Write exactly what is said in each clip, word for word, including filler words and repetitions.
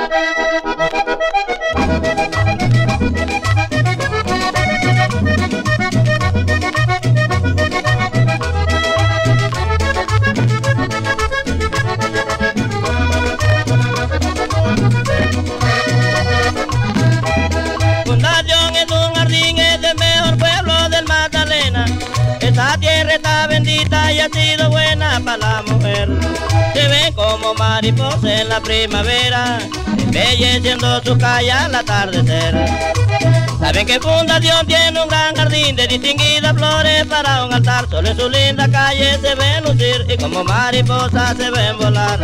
Fundación es un jardín, es el mejor pueblo del Magdalena. Esta tierra está bendita y ha sido buena para la mujer. Se ven como mariposas en la primavera, embelleciendo su calle al atardecer. Saben que Fundación tiene un gran jardín de distinguidas flores para un altar. Solo en su linda calle se ven lucir y como mariposas se ven volar.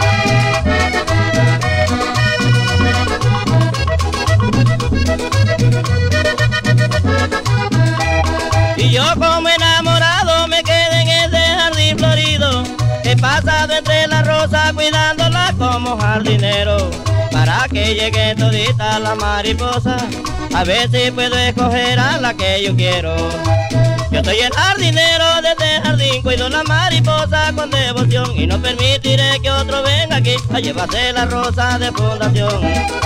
Y yo como enamorado me quedé en ese jardín florido. He pasado entre las rosas cuidándolas como jardinero, para que llegue todita la mariposa, a ver si puedo escoger a la que yo quiero. Yo soy el jardinero de este jardín, cuido la mariposa con devoción, y no permitiré que otro venga aquí a llevarse la rosa de Fundación.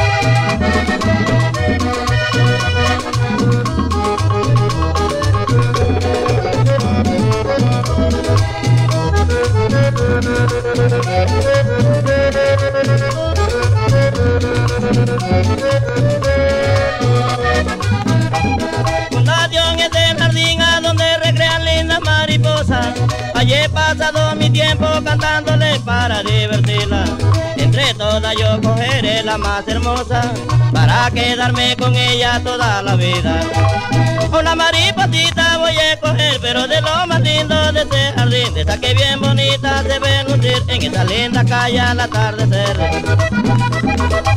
Fundación es el jardín a donde recrean lindas mariposas. Allí he pasado mi tiempo cantándoles para divertirla. Entre todas yo cogeré la más hermosa, para quedarme con ella toda la vida. Una mariposita voy a escoger, pero de lo más lindo de este jardín, de esa que bien bonita se ve lucir en esa linda calle al atardecer.